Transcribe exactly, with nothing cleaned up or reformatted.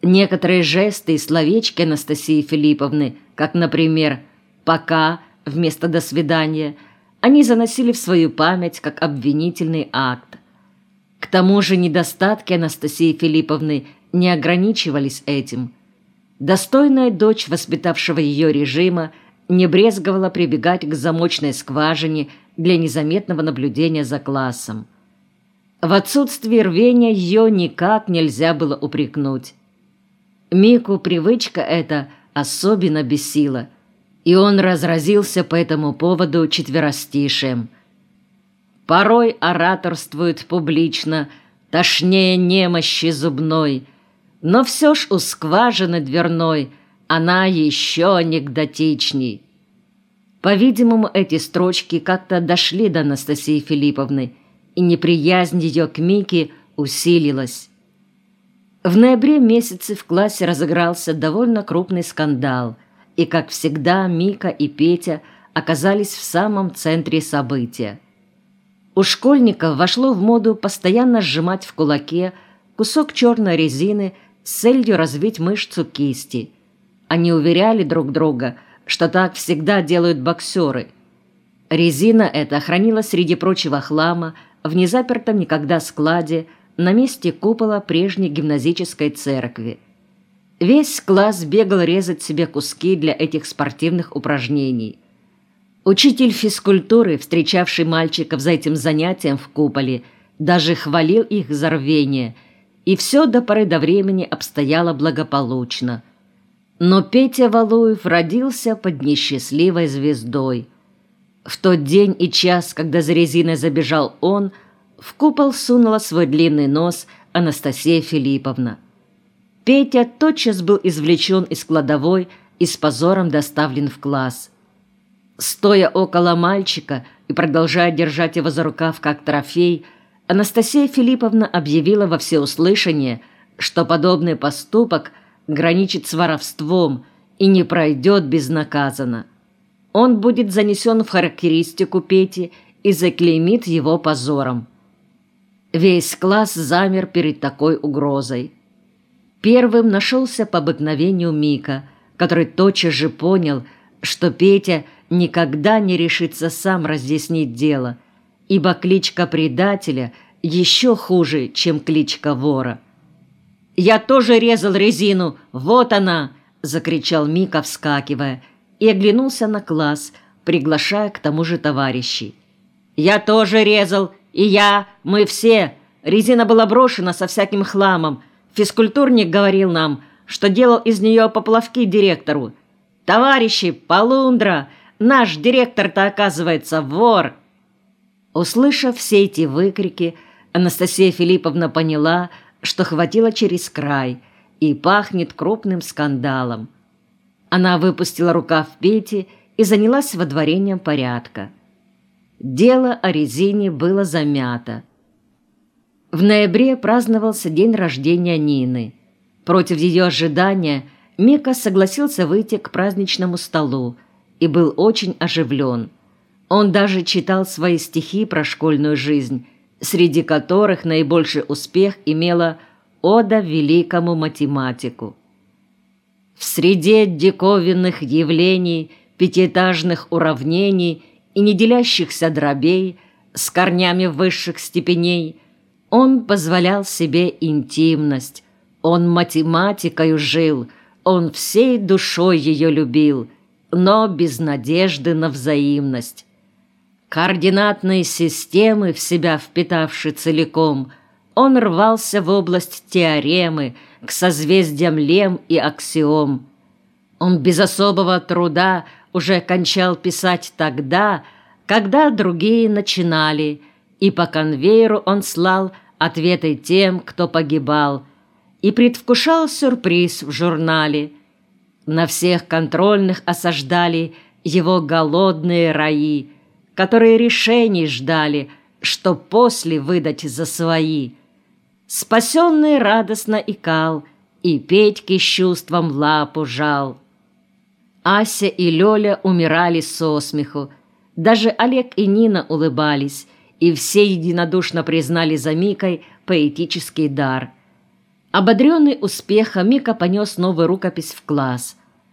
Некоторые жесты и словечки Анастасии Филипповны, как, например, «пока» вместо «до свидания», они заносили в свою память как обвинительный акт. К тому же недостатки Анастасии Филипповны не ограничивались этим. Достойная дочь воспитавшего ее режима не брезговала прибегать к замочной скважине для незаметного наблюдения за классом. В отсутствии рвения ее никак нельзя было упрекнуть. Мику привычка эта особенно бесила, и он разразился по этому поводу четверостишием. «Порой ораторствует публично, тошнее немощи зубной, но все ж у скважины дверной она еще анекдотичней». По-видимому, эти строчки как-то дошли до Анастасии Филипповны, и неприязнь ее к Мике усилилась. В ноябре месяце в классе разыгрался довольно крупный скандал, и, как всегда, Мика и Петя оказались в самом центре события. У школьников вошло в моду постоянно сжимать в кулаке кусок черной резины с целью развить мышцу кисти. Они уверяли друг друга, что так всегда делают боксеры. Резина эта хранилась среди прочего хлама в незапертом никогда складе на месте купола прежней гимназической церкви. Весь класс бегал резать себе куски для этих спортивных упражнений. Учитель физкультуры, встречавший мальчиков за этим занятием в куполе, даже хвалил их за рвение, и все до поры до времени обстояло благополучно. Но Петя Валуев родился под несчастливой звездой. В тот день и час, когда за резиной забежал он, в купол сунула свой длинный нос Анастасия Филипповна. Петя тотчас был извлечен из кладовой и с позором доставлен в класс. Стоя около мальчика и продолжая держать его за рукав как трофей, Анастасия Филипповна объявила во всеуслышание, что подобный поступок граничит с воровством и не пройдет безнаказанно. Он будет занесен в характеристику Пети и заклеймит его позором. Весь класс замер перед такой угрозой. Первым нашелся по обыкновению Мика, который тотчас же понял, что Петя никогда не решится сам разъяснить дело, ибо кличка предателя еще хуже, чем кличка вора. «Я тоже резал резину, вот она!» — закричал Мика, вскакивая, и оглянулся на класс, приглашая к тому же товарищей. «Я тоже резал, и я, мы все. Резина была брошена со всяким хламом. Физкультурник говорил нам, что делал из нее поплавки директору. Товарищи, полундра, наш директор-то, оказывается, вор!» Услышав все эти выкрики, Анастасия Филипповна поняла, что хватило через край и пахнет крупным скандалом. Она выпустила рукав Пети и занялась водворением порядка. Дело о резине было замято. В ноябре праздновался день рождения Нины. Против ее ожидания Мика согласился выйти к праздничному столу и был очень оживлен. Он даже читал свои стихи про школьную жизнь, среди которых наибольший успех имела «Ода великому математику». В среде диковинных явлений, пятиэтажных уравнений и неделящихся дробей с корнями высших степеней он позволял себе интимность, он математикою жил, он всей душой ее любил, но без надежды на взаимность. Координатные системы, в себя впитавши целиком, он рвался в область теоремы, к созвездиям лем и аксиом. Он без особого труда уже кончал писать тогда, когда другие начинали, и по конвейеру он слал ответы тем, кто погибал, и предвкушал сюрприз в журнале. На всех контрольных осаждали его голодные раи, которые решений ждали, что после выдать за свои. Спасенный радостно икал, и Петьке с чувством лапу жал. Ася и Лёля умирали со смеху, даже Олег и Нина улыбались, и все единодушно признали за Микой поэтический дар. Ободренный успехом, Мика понес новую рукопись в класс.